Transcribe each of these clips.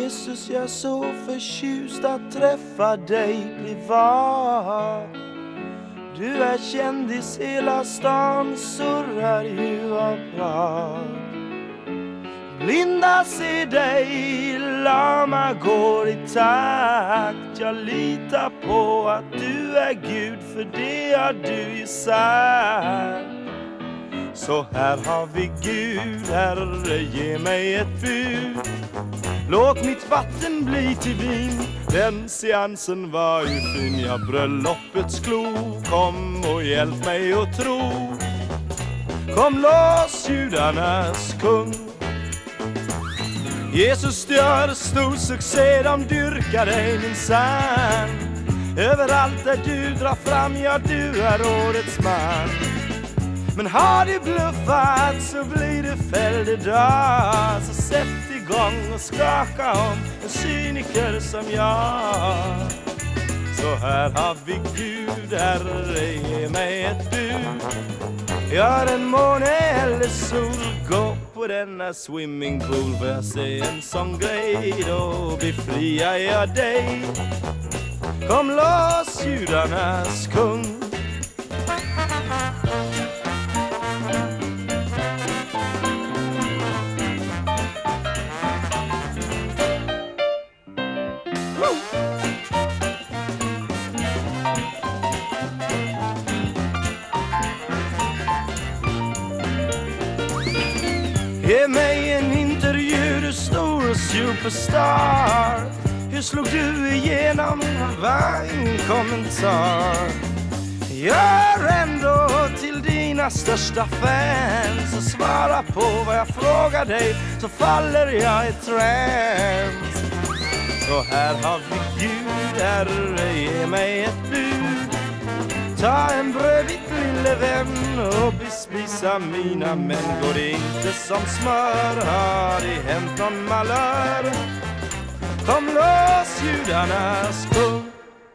Jesus, jag är så förtjust att träffa dig privat. Du är kändis, hela stan surrar ju av prat. Blinda ser dig, lama går i takt. Jag litar på att du är Gud, för det har du ju sagt. Så här har vi Gud, Herre, ge mig ett bud. Låt mitt vatten bli till vin. Den seansen var ju fin, ja, bröllopets klo. Kom och hjälp mig att tro. Kom loss, judarnas kung. Jesus, du gör stor succé, de dyrkar dig minsann. Överallt där du drar fram, ja, du är årets man. Men har du bluffat så blir du fälld idag. Så sätt igång och skaka om en cyniker som jag. Så här har vi Gud, Herre, ge mig ett bud. Gör en måne eller sol, gå på denna swimmingpool. Får jag se en sån grej, då befriar jag dig. Kom loss, judarnas kung. Ge mig en intervju, du stor superstar. Hur slog du igenom? Var ingen kommentar. Gör ändå till dina största fans och svara på vad jag frågar dig, så faller jag i trance. Så här har vi Gud, Herre, ge mig ett bud. Ta en brödbit, lille vän, och bespisa mina män. Går det inte som smör, har det hänt någon malör. Kom loss, judarnas kung.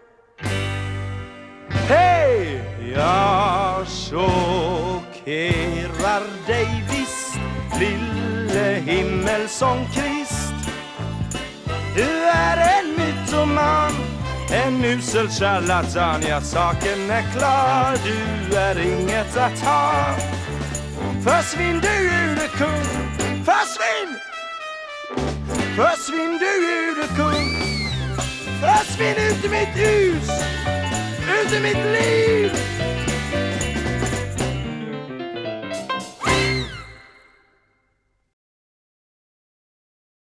Hej! Jag chockerar dig visst, lille himmelsång Krist. Du är en mytoman, en usel charlatan. Ja, saken är klar, du är inget att ha. Försvinn du, judekung, försvinn! Försvinn du, judekung. Försvinn ut i mitt hus, ut i mitt liv.